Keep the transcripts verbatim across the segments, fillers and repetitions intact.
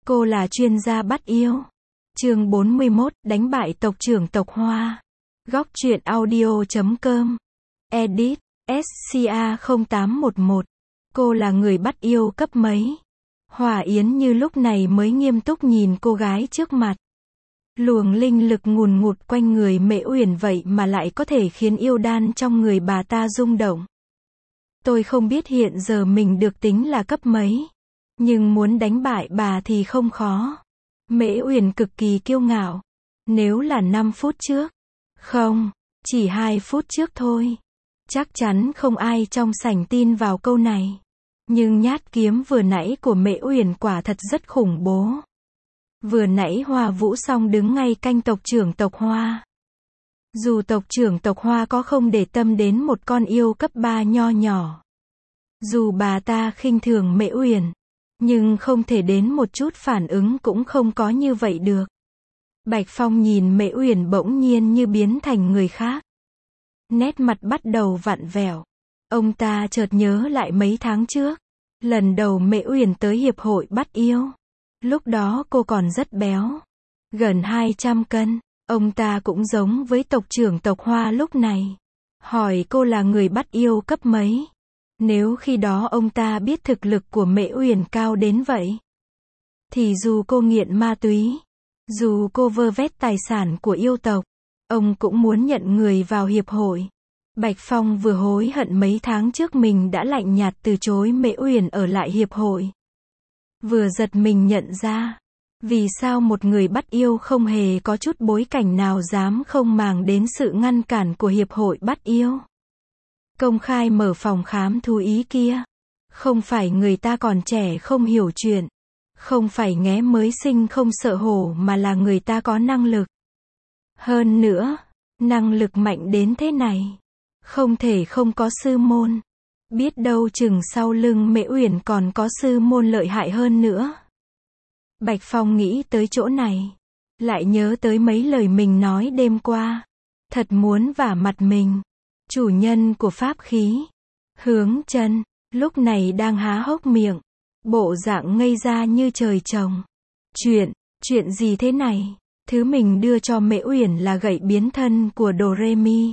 Cô là chuyên gia bắt yêu. Chương bốn mươi mốt, đánh bại tộc trưởng tộc Hoa. Góc truyện audio chấm com. Edit, ét xê a không tám một một. Cô là người bắt yêu cấp mấy? Hòa Yến như lúc này mới nghiêm túc nhìn cô gái trước mặt. Luồng linh lực ngùn ngụt quanh người Mễ Uyển vậy mà lại có thể khiến yêu đan trong người bà ta rung động. Tôi không biết hiện giờ mình được tính là cấp mấy, nhưng muốn đánh bại bà thì không khó. Mễ Uyển cực kỳ kiêu ngạo. Nếu là năm phút trước, không, chỉ hai phút trước thôi, chắc chắn không ai trong sảnh tin vào câu này. Nhưng nhát kiếm vừa nãy của Mễ Uyển quả thật rất khủng bố. Vừa nãy Hoa Vũ Song đứng ngay canh tộc trưởng tộc Hoa. Dù tộc trưởng tộc Hoa có không để tâm đến một con yêu cấp ba nho nhỏ, dù bà ta khinh thường Mễ Uyển, nhưng không thể đến một chút phản ứng cũng không có như vậy được. Bạch Phong nhìn Mễ Uyển bỗng nhiên như biến thành người khác. Nét mặt bắt đầu vặn vẹo. Ông ta chợt nhớ lại mấy tháng trước, lần đầu Mễ Uyển tới hiệp hội bắt yêu. Lúc đó cô còn rất béo, gần hai trăm cân. Ông ta cũng giống với tộc trưởng tộc Hoa lúc này. Hỏi cô là người bắt yêu cấp mấy? Nếu khi đó ông ta biết thực lực của Mễ Uyển cao đến vậy, thì dù cô nghiện ma túy, dù cô vơ vét tài sản của yêu tộc, ông cũng muốn nhận người vào hiệp hội. Bạch Phong vừa hối hận mấy tháng trước mình đã lạnh nhạt từ chối Mễ Uyển ở lại hiệp hội. Vừa giật mình nhận ra, vì sao một người bắt yêu không hề có chút bối cảnh nào dám không màng đến sự ngăn cản của hiệp hội bắt yêu. Công khai mở phòng khám thú ý kia. Không phải người ta còn trẻ không hiểu chuyện, không phải nghé mới sinh không sợ hổ, mà là người ta có năng lực. Hơn nữa, năng lực mạnh đến thế này, không thể không có sư môn. Biết đâu chừng sau lưng Mễ Uyển còn có sư môn lợi hại hơn nữa. Bạch Phong nghĩ tới chỗ này, lại nhớ tới mấy lời mình nói đêm qua. Thật muốn vả mặt mình. Chủ nhân của pháp khí, Hướng Chân, lúc này đang há hốc miệng, bộ dạng ngây ra như trời trồng. Chuyện, chuyện gì thế này? Thứ mình đưa cho Mễ Uyển là gậy biến thân của Doremi.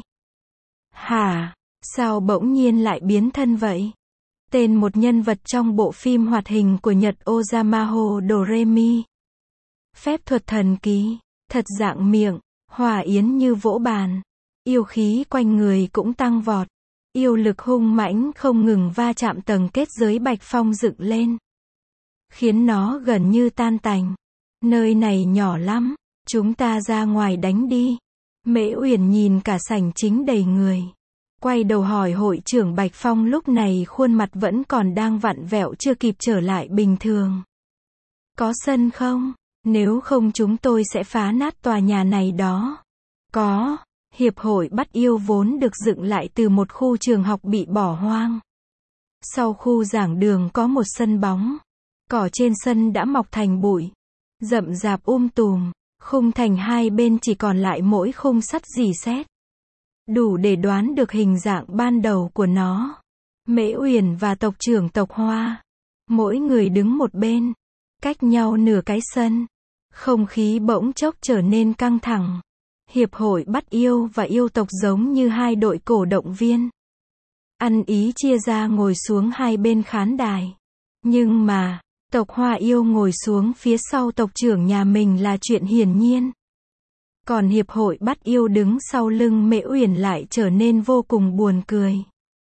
Hả? Sao bỗng nhiên lại biến thân vậy? Tên một nhân vật trong bộ phim hoạt hình của Nhật Ozamaho Doremi. Phép thuật thần kỳ, thật dạng miệng. Hòa Yến như vỗ bàn. Yêu khí quanh người cũng tăng vọt. Yêu lực hung mãnh không ngừng va chạm tầng kết giới Bạch Phong dựng lên, khiến nó gần như tan tành. Nơi này nhỏ lắm, chúng ta ra ngoài đánh đi. Mễ Uyển nhìn cả sảnh chính đầy người, quay đầu hỏi hội trưởng Bạch Phong lúc này khuôn mặt vẫn còn đang vặn vẹo chưa kịp trở lại bình thường. Có sân không? Nếu không chúng tôi sẽ phá nát tòa nhà này đó. Có. Hiệp hội bắt yêu vốn được dựng lại từ một khu trường học bị bỏ hoang. Sau khu giảng đường có một sân bóng. Cỏ trên sân đã mọc thành bụi, rậm rạp um tùm. Khung thành hai bên chỉ còn lại mỗi khung sắt rỉ sét, đủ để đoán được hình dạng ban đầu của nó. Mễ Uyển và tộc trưởng tộc Hoa, mỗi người đứng một bên, cách nhau nửa cái sân. Không khí bỗng chốc trở nên căng thẳng. Hiệp hội bắt yêu và yêu tộc giống như hai đội cổ động viên, ăn ý chia ra ngồi xuống hai bên khán đài. Nhưng mà, tộc Hoa yêu ngồi xuống phía sau tộc trưởng nhà mình là chuyện hiển nhiên. Còn hiệp hội bắt yêu đứng sau lưng Mễ Uyển lại trở nên vô cùng buồn cười.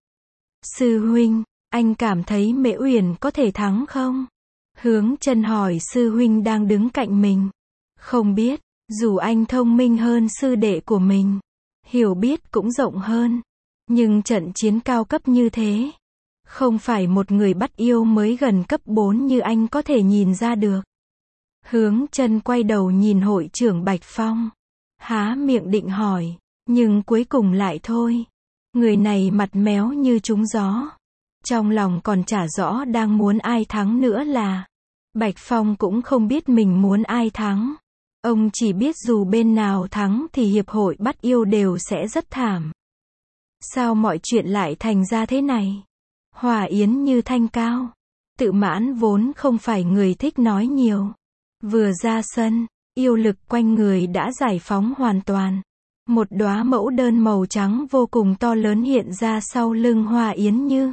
Sư huynh, anh cảm thấy Mễ Uyển có thể thắng không? Hướng Chân hỏi sư huynh đang đứng cạnh mình. Không biết. Dù anh thông minh hơn sư đệ của mình, hiểu biết cũng rộng hơn, nhưng trận chiến cao cấp như thế, không phải một người bắt yêu mới gần cấp bốn như anh có thể nhìn ra được. Hướng Chân quay đầu nhìn hội trưởng Bạch Phong, há miệng định hỏi, nhưng cuối cùng lại thôi. Người này mặt méo như trúng gió. Trong lòng còn chả rõ đang muốn ai thắng nữa là. Bạch Phong cũng không biết mình muốn ai thắng. Ông chỉ biết dù bên nào thắng thì hiệp hội bắt yêu đều sẽ rất thảm. Sao mọi chuyện lại thành ra thế này? Hòa Yến như thanh cao, tự mãn vốn không phải người thích nói nhiều, Vừa ra sân, yêu lực quanh người đã giải phóng hoàn toàn. Một đóa mẫu đơn màu trắng vô cùng to lớn hiện ra sau lưng Hoa Yến Như.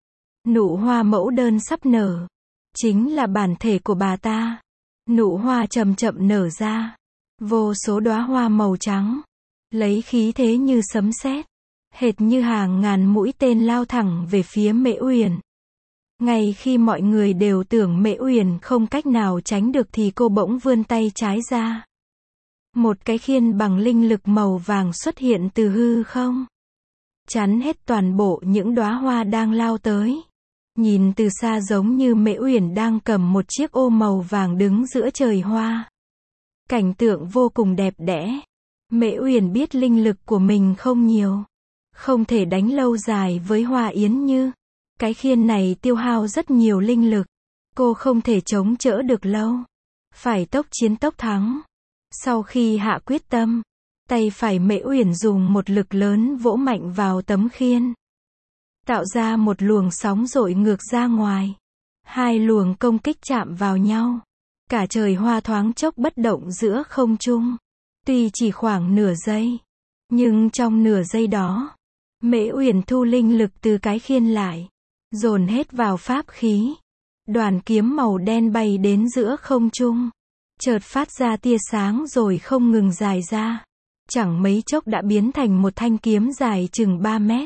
Nụ hoa mẫu đơn sắp nở. Chính là bản thể của bà ta. Nụ hoa chậm chậm nở ra. Vô số đóa hoa màu trắng. Lấy khí thế như sấm sét. Hệt như hàng ngàn mũi tên lao thẳng về phía Mễ Uyển. Ngay khi mọi người đều tưởng Mễ Uyển không cách nào tránh được thì cô bỗng vươn tay trái ra. Một cái khiên bằng linh lực màu vàng xuất hiện từ hư không. Chắn hết toàn bộ những đóa hoa đang lao tới. Nhìn từ xa giống như Mễ Uyển đang cầm một chiếc ô màu vàng đứng giữa trời hoa. Cảnh tượng vô cùng đẹp đẽ. Mễ Uyển biết linh lực của mình không nhiều. Không thể đánh lâu dài với Hoa Yến Như. Cái khiên này tiêu hao rất nhiều linh lực. Cô không thể chống chỡ được lâu. Phải tốc chiến tốc thắng. Sau khi hạ quyết tâm, tay phải Mễ Uyển dùng một lực lớn vỗ mạnh vào tấm khiên. Tạo ra một luồng sóng dội ngược ra ngoài. Hai luồng công kích chạm vào nhau. Cả trời hoa thoáng chốc bất động giữa không trung. Tuy chỉ khoảng nửa giây. Nhưng trong nửa giây đó, Mễ Uyển thu linh lực từ cái khiên lại. Dồn hết vào pháp khí. Đoàn kiếm màu đen bay đến giữa không trung. Chợt phát ra tia sáng rồi không ngừng dài ra. Chẳng mấy chốc đã biến thành một thanh kiếm dài chừng ba mét.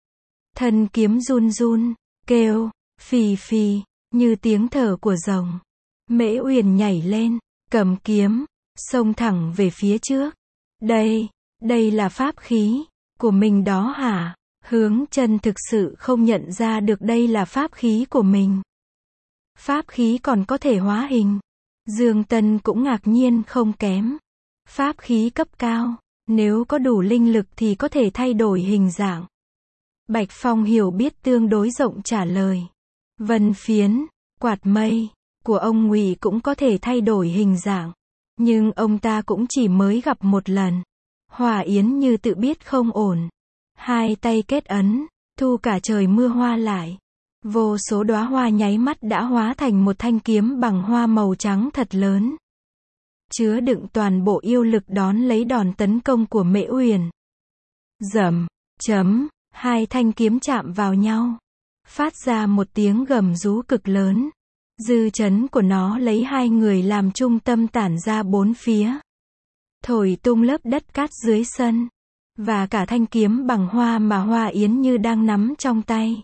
Thân kiếm run run, kêu, phì phì, như tiếng thở của rồng. Mễ Uyển nhảy lên, cầm kiếm, xông thẳng về phía trước. Đây, đây là pháp khí của mình đó hả? Hướng Chân thực sự không nhận ra được đây là pháp khí của mình. Pháp khí còn có thể hóa hình. Dương Tân cũng ngạc nhiên không kém. Pháp khí cấp cao, nếu có đủ linh lực thì có thể thay đổi hình dạng. Bạch Phong hiểu biết tương đối rộng trả lời. Vân phiến, quạt mây của ông Ngụy cũng có thể thay đổi hình dạng. Nhưng ông ta cũng chỉ mới gặp một lần. Hoa Yến Như tự biết không ổn. Hai tay kết ấn, thu cả trời mưa hoa lại. Vô số đóa hoa nháy mắt đã hóa thành một thanh kiếm bằng hoa màu trắng thật lớn. Chứa đựng toàn bộ yêu lực đón lấy đòn tấn công của Mễ Uyển. Rầm, chấm, hai thanh kiếm chạm vào nhau. Phát ra một tiếng gầm rú cực lớn. Dư chấn của nó lấy hai người làm trung tâm tản ra bốn phía. Thổi tung lớp đất cát dưới sân. Và cả thanh kiếm bằng hoa mà Hoa Yến Như đang nắm trong tay.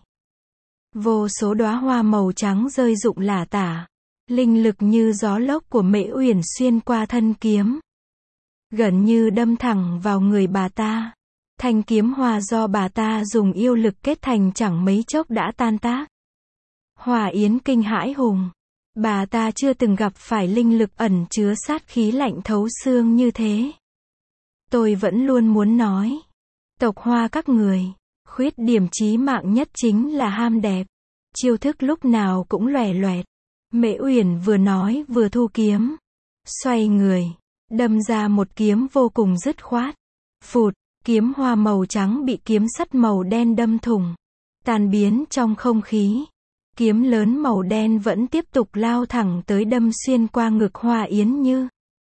Vô số đóa hoa màu trắng rơi rụng lả tả. Linh lực như gió lốc của Mễ Uyển xuyên qua thân kiếm. Gần như đâm thẳng vào người bà ta. Thanh kiếm hoa do bà ta dùng yêu lực kết thành chẳng mấy chốc đã tan tác. Hoa Yến kinh hãi hùng. Bà ta chưa từng gặp phải linh lực ẩn chứa sát khí lạnh thấu xương như thế. Tôi vẫn luôn muốn nói. Tộc Hoa các người, khuyết điểm chí mạng nhất chính là ham đẹp. Chiêu thức lúc nào cũng lòe loẹt. Mễ Uyển vừa nói vừa thu kiếm. Xoay người, đâm ra một kiếm vô cùng dứt khoát. Phụt, kiếm hoa màu trắng bị kiếm sắt màu đen đâm thủng. Tan biến trong không khí. Kiếm lớn màu đen vẫn tiếp tục lao thẳng tới đâm xuyên qua ngực Hoa Yến Như.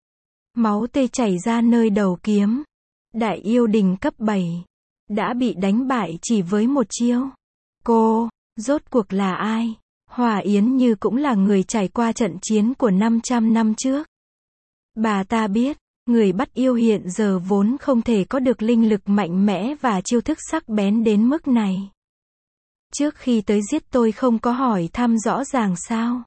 Máu tươi chảy ra nơi đầu kiếm. Đại yêu đình cấp bảy. Đã bị đánh bại chỉ với một chiêu. Cô, rốt cuộc là ai? Hoa Yến Như cũng là người trải qua trận chiến của năm trăm năm trước. Bà ta biết, người bắt yêu hiện giờ vốn không thể có được linh lực mạnh mẽ và chiêu thức sắc bén đến mức này. Trước khi tới giết tôi không có hỏi thăm rõ ràng sao?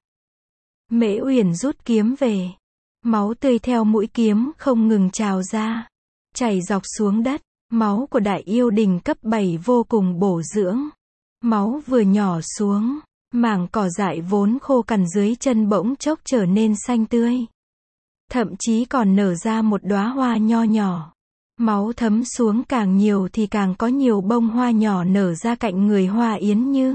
Mễ Uyển rút kiếm về. Máu tươi theo mũi kiếm không ngừng trào ra. Chảy dọc xuống đất. Máu của đại yêu đình cấp bảy vô cùng bổ dưỡng. Máu vừa nhỏ xuống. Mảng cỏ dại vốn khô cằn dưới chân bỗng chốc trở nên xanh tươi. Thậm chí còn nở ra một đóa hoa nho nhỏ. Máu thấm xuống càng nhiều thì càng có nhiều bông hoa nhỏ nở ra cạnh người Hoa Yến Như.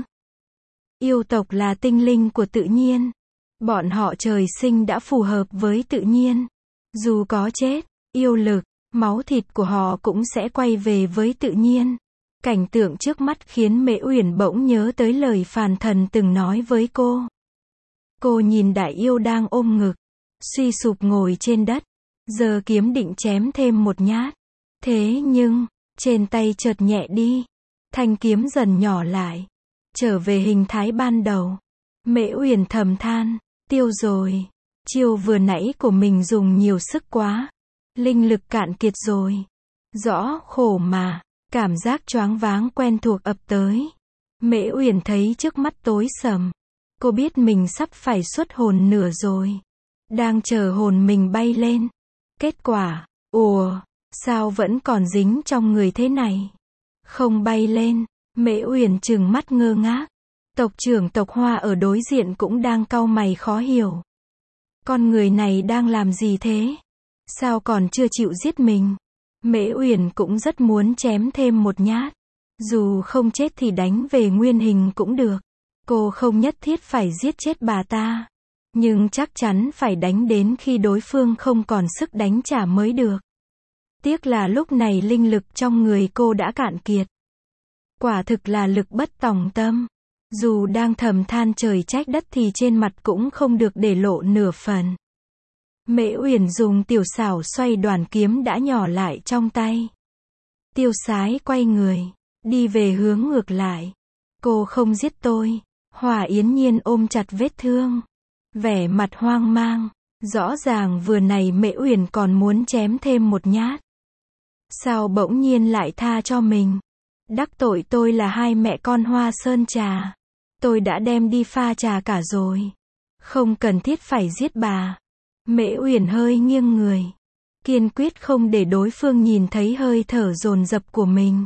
Yêu tộc là tinh linh của tự nhiên. Bọn họ trời sinh đã phù hợp với tự nhiên. Dù có chết, yêu lực, máu thịt của họ cũng sẽ quay về với tự nhiên. Cảnh tượng trước mắt khiến Mễ Uyển bỗng nhớ tới lời Phàn Thần từng nói với cô. Cô nhìn đại yêu đang ôm ngực. suy sụp ngồi trên đất, giơ kiếm định chém thêm một nhát. Thế nhưng, trên tay chợt nhẹ đi, thanh kiếm dần nhỏ lại, trở về hình thái ban đầu. Mễ Uyển thầm than, tiêu rồi, chiêu vừa nãy của mình dùng nhiều sức quá, linh lực cạn kiệt rồi. Rõ khổ mà, cảm giác choáng váng quen thuộc ập tới. Mễ Uyển thấy trước mắt tối sầm, cô biết mình sắp phải xuất hồn nửa rồi, đang chờ hồn mình bay lên. Kết quả, ùa, sao vẫn còn dính trong người thế này? Không bay lên. Mễ Uyển trừng mắt ngơ ngác. Tộc trưởng tộc Hoa ở đối diện cũng đang cau mày khó hiểu. Con người này đang làm gì thế? Sao còn chưa chịu giết mình? Mễ Uyển cũng rất muốn chém thêm một nhát. Dù không chết thì đánh về nguyên hình cũng được. Cô không nhất thiết phải giết chết bà ta. Nhưng chắc chắn phải đánh đến khi đối phương không còn sức đánh trả mới được. Tiếc là lúc này linh lực trong người cô đã cạn kiệt. Quả thực là lực bất tòng tâm. Dù đang thầm than trời trách đất thì trên mặt cũng không được để lộ nửa phần. Mễ Uyển dùng tiểu xảo xoay đoàn kiếm đã nhỏ lại trong tay. Tiêu Sái quay người, đi về hướng ngược lại. Cô không giết tôi. Hòa Yến Nhiên ôm chặt vết thương, vẻ mặt hoang mang. Rõ ràng vừa này Mễ Uyển còn muốn chém thêm một nhát. Sao bỗng nhiên lại tha cho mình? Đắc tội tôi là hai mẹ con Hoa Sơn trà. Tôi đã đem đi pha trà cả rồi. Không cần thiết phải giết bà. Mễ Uyển hơi nghiêng người, kiên quyết không để đối phương nhìn thấy hơi thở dồn dập của mình.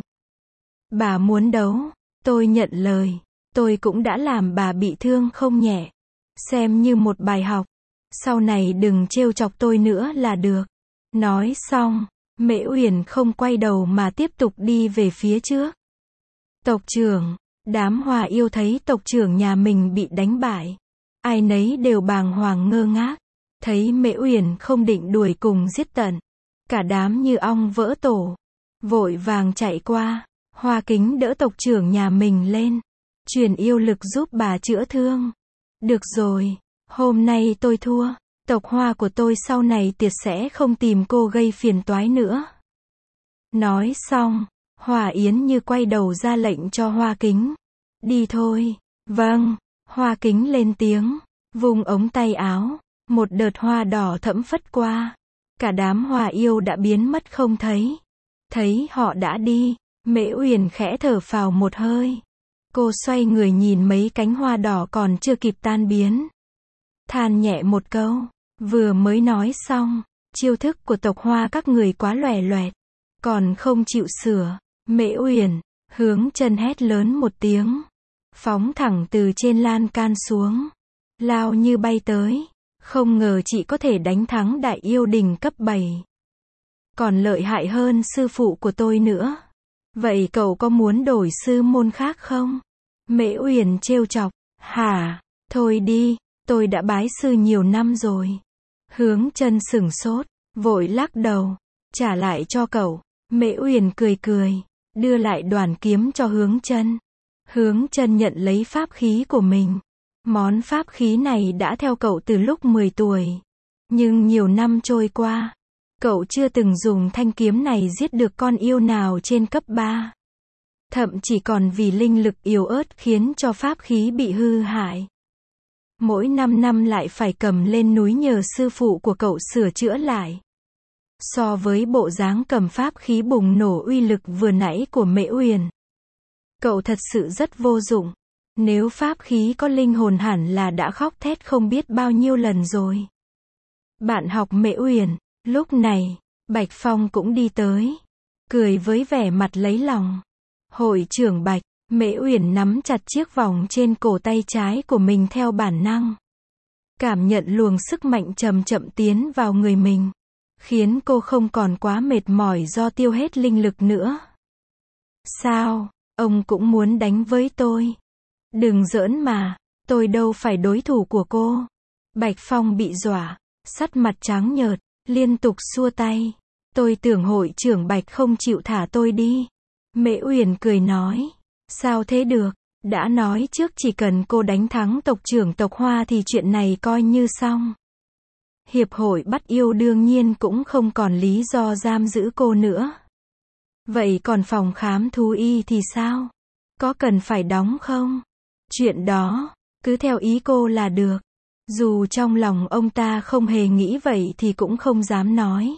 Bà muốn đấu, tôi nhận lời. Tôi cũng đã làm bà bị thương không nhẹ. Xem như một bài học. Sau này đừng trêu chọc tôi nữa là được. Nói xong, Mễ Uyển không quay đầu mà tiếp tục đi về phía trước. Tộc trưởng, đám Hòa yêu thấy tộc trưởng nhà mình bị đánh bại. Ai nấy đều bàng hoàng ngơ ngác. Thấy Mễ Uyển không định đuổi cùng giết tận. Cả đám như ong vỡ tổ. Vội vàng chạy qua. Hoa Kính đỡ tộc trưởng nhà mình lên. Truyền yêu lực giúp bà chữa thương. Được rồi, hôm nay tôi thua. Tộc Hoa của tôi sau này tuyệt sẽ không tìm cô gây phiền toái nữa. Nói xong, Hòa Yến Như quay đầu ra lệnh cho Hoa Kính. Đi thôi. Vâng. Hoa Kính lên tiếng, vung ống tay áo. Một đợt hoa đỏ thẫm phất qua. Cả đám Hòa yêu đã biến mất không thấy. Thấy họ đã đi, Mễ Uyển khẽ thở phào một hơi. Cô xoay người nhìn mấy cánh hoa đỏ còn chưa kịp tan biến. Than nhẹ một câu. Vừa mới nói xong, chiêu thức của tộc Hoa các người quá loè loẹt. Còn không chịu sửa. Mễ Uyển hướng chân hét lớn một tiếng. Phóng thẳng từ trên lan can xuống. Lao như bay tới. Không ngờ chị có thể đánh thắng đại yêu đình cấp bảy. Còn lợi hại hơn sư phụ của tôi nữa. Vậy cậu có muốn đổi sư môn khác không? Mễ Uyển trêu chọc. Hả? Thôi đi, tôi đã bái sư nhiều năm rồi. Hướng chân sửng sốt, vội lắc đầu. Trả lại cho cậu. Mễ Uyển cười cười, đưa lại đoàn kiếm cho Hướng Chân. Hướng Chân nhận lấy pháp khí của mình. Món pháp khí này đã theo cậu từ lúc mười tuổi. Nhưng nhiều năm trôi qua, cậu chưa từng dùng thanh kiếm này giết được con yêu nào trên cấp ba. Thậm chỉ còn vì linh lực yếu ớt khiến cho pháp khí bị hư hại. Mỗi năm năm lại phải cầm lên núi nhờ sư phụ của cậu sửa chữa lại. So với bộ dáng cầm pháp khí bùng nổ uy lực vừa nãy của Mễ Uyển, cậu thật sự rất vô dụng. Nếu pháp khí có linh hồn hẳn là đã khóc thét không biết bao nhiêu lần rồi. Bạn học Mễ Uyển, lúc này, Bạch Phong cũng đi tới, cười với vẻ mặt lấy lòng. Hội trưởng Bạch, Mễ Uyển nắm chặt chiếc vòng trên cổ tay trái của mình theo bản năng. Cảm nhận luồng sức mạnh chậm chậm tiến vào người mình, khiến cô không còn quá mệt mỏi do tiêu hết linh lực nữa. Sao, ông cũng muốn đánh với tôi? Đừng giỡn mà, tôi đâu phải đối thủ của cô. Bạch Phong bị dọa, sắc mặt trắng nhợt, liên tục xua tay. Tôi tưởng hội trưởng Bạch không chịu thả tôi đi. Mễ Uyển cười nói, sao thế được, đã nói trước chỉ cần cô đánh thắng tộc trưởng tộc Hoa thì chuyện này coi như xong. Hiệp hội bắt yêu đương nhiên cũng không còn lý do giam giữ cô nữa. Vậy còn phòng khám thú y thì sao? Có cần phải đóng không? Chuyện đó, cứ theo ý cô là được. Dù trong lòng ông ta không hề nghĩ vậy thì cũng không dám nói.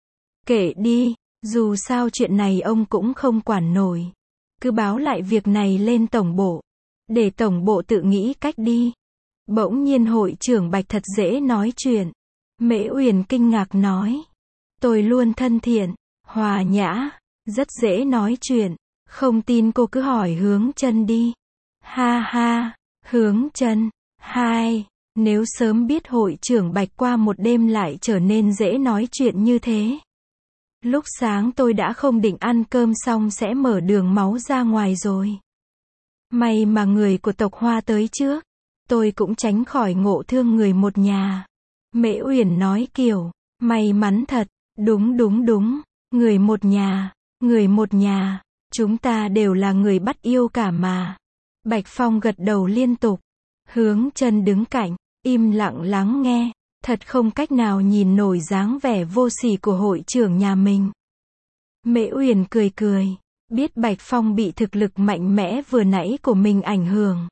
Kệ đi, dù sao chuyện này ông cũng không quản nổi. Cứ báo lại việc này lên tổng bộ. Để tổng bộ tự nghĩ cách đi. Bỗng nhiên hội trưởng Bạch thật dễ nói chuyện. Mễ Uyển kinh ngạc nói. Tôi luôn thân thiện, hòa nhã, rất dễ nói chuyện. Không tin cô cứ hỏi Hướng Chân đi. Ha ha, Hướng Chân, hai, nếu sớm biết hội trưởng Bạch qua một đêm lại trở nên dễ nói chuyện như thế. Lúc sáng tôi đã không định ăn cơm xong sẽ mở đường máu ra ngoài rồi. May mà người của tộc Hoa tới trước. Tôi cũng tránh khỏi ngộ thương người một nhà. Mễ Uyển nói kiểu, may mắn thật, đúng đúng đúng, người một nhà, người một nhà, chúng ta đều là người bắt yêu cả mà. Bạch Phong gật đầu liên tục. Hướng Chân đứng cạnh, im lặng lắng nghe, thật không cách nào nhìn nổi dáng vẻ vô sỉ của hội trưởng nhà mình. Mễ Uyển cười cười, biết Bạch Phong bị thực lực mạnh mẽ vừa nãy của mình ảnh hưởng.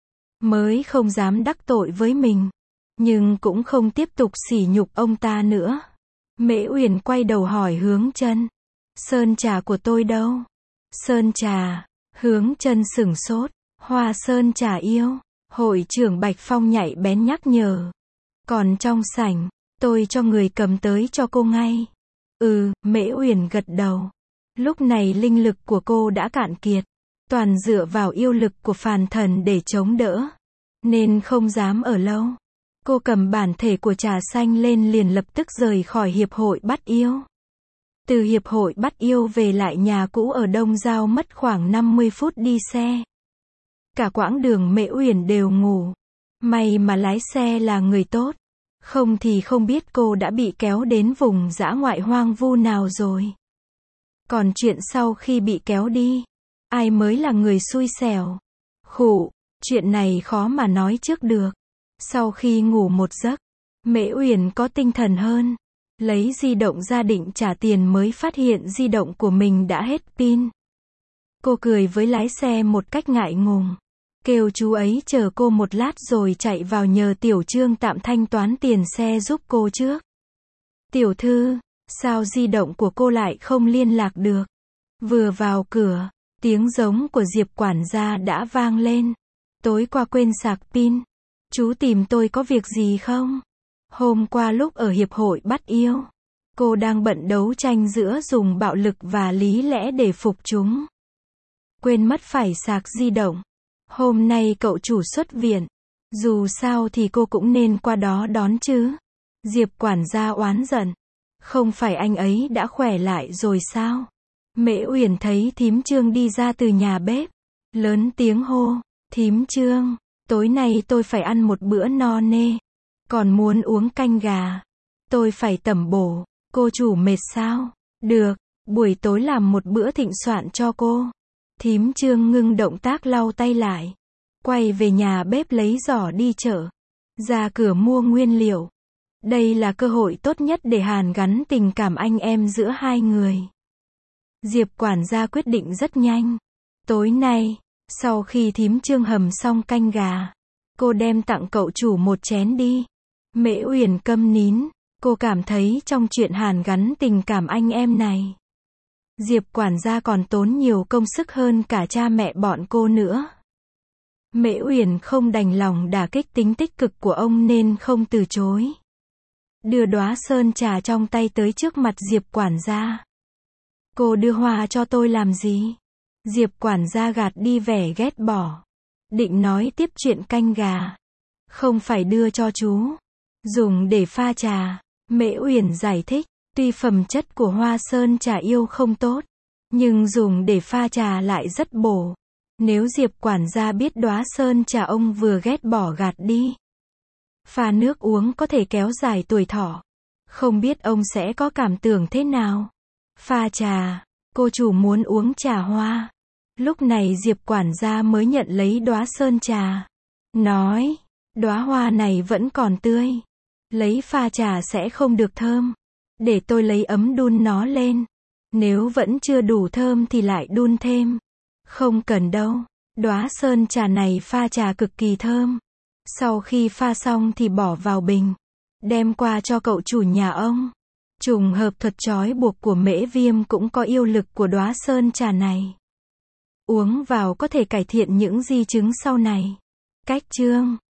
Mới không dám đắc tội với mình. Nhưng cũng không tiếp tục sỉ nhục ông ta nữa. Mễ Uyển quay đầu hỏi Hướng Chân. Sơn trà của tôi đâu? Sơn trà. Hướng Chân sửng sốt. Hoa sơn trà yêu. Hội trưởng Bạch Phong nhạy bén nhắc nhở. Còn trong sảnh, tôi cho người cầm tới cho cô ngay. Ừ, Mễ Uyển gật đầu. Lúc này linh lực của cô đã cạn kiệt. Toàn dựa vào yêu lực của phàn thần để chống đỡ. Nên không dám ở lâu. Cô cầm bản thể của trà xanh lên liền lập tức rời khỏi hiệp hội bắt yêu. Từ hiệp hội bắt yêu về lại nhà cũ ở Đông Giao mất khoảng năm mươi phút đi xe. Cả quãng đường Mễ Uyển đều ngủ. May mà lái xe là người tốt. Không thì không biết cô đã bị kéo đến vùng dã ngoại hoang vu nào rồi. Còn chuyện sau khi bị kéo đi, ai mới là người xui xẻo. Khụ, chuyện này khó mà nói trước được. Sau khi ngủ một giấc, Mễ Uyển có tinh thần hơn. Lấy di động ra định trả tiền mới phát hiện di động của mình đã hết pin. Cô cười với lái xe một cách ngại ngùng. Kêu chú ấy chờ cô một lát rồi chạy vào nhờ Tiểu Trương tạm thanh toán tiền xe giúp cô trước. Tiểu thư, sao di động của cô lại không liên lạc được? Vừa vào cửa, tiếng giống của Diệp quản gia đã vang lên. Tối qua quên sạc pin. Chú tìm tôi có việc gì không? Hôm qua lúc ở hiệp hội bắt yêu, cô đang bận đấu tranh giữa dùng bạo lực và lý lẽ để phục chúng. Quên mất phải sạc di động. Hôm nay cậu chủ xuất viện. Dù sao thì cô cũng nên qua đó đón chứ. Diệp quản gia oán giận. Không phải anh ấy đã khỏe lại rồi sao? Mễ Uyển thấy thím Trương đi ra từ nhà bếp. Lớn tiếng hô. Thím Trương, tối nay tôi phải ăn một bữa no nê. Còn muốn uống canh gà. Tôi phải tẩm bổ. Cô chủ mệt sao? Được, buổi tối làm một bữa thịnh soạn cho cô. Thím Trương ngưng động tác lau tay lại. Quay về nhà bếp lấy giỏ đi chợ. Ra cửa mua nguyên liệu. Đây là cơ hội tốt nhất để hàn gắn tình cảm anh em giữa hai người. Diệp quản gia quyết định rất nhanh. Tối nay, sau khi thím Trương hầm xong canh gà, cô đem tặng cậu chủ một chén đi. Mễ Uyển câm nín. Cô cảm thấy trong chuyện hàn gắn tình cảm anh em này, Diệp quản gia còn tốn nhiều công sức hơn cả cha mẹ bọn cô nữa. Mễ Uyển không đành lòng đả kích tính tích cực của ông nên không từ chối. Đưa đóa sơn trà trong tay tới trước mặt Diệp quản gia. Cô đưa hoa cho tôi làm gì? Diệp quản gia gạt đi vẻ ghét bỏ. Định nói tiếp chuyện canh gà. Không phải đưa cho chú. Dùng để pha trà. Mễ Uyển giải thích. Tuy phẩm chất của hoa sơn trà yêu không tốt, nhưng dùng để pha trà lại rất bổ. Nếu Diệp quản gia biết đóa sơn trà ông vừa ghét bỏ gạt đi, pha nước uống có thể kéo dài tuổi thọ. Không biết ông sẽ có cảm tưởng thế nào? Pha trà, cô chủ muốn uống trà hoa. Lúc này Diệp quản gia mới nhận lấy đóa sơn trà. Nói, đóa hoa này vẫn còn tươi. Lấy pha trà sẽ không được thơm. Để tôi lấy ấm đun nó lên. Nếu vẫn chưa đủ thơm thì lại đun thêm. Không cần đâu. Đóa sơn trà này pha trà cực kỳ thơm. Sau khi pha xong thì bỏ vào bình. Đem qua cho cậu chủ nhà ông. Trùng hợp thuật trói buộc của Mễ Viêm cũng có yêu lực của đóa sơn trà này. Uống vào có thể cải thiện những di chứng sau này. Cách chương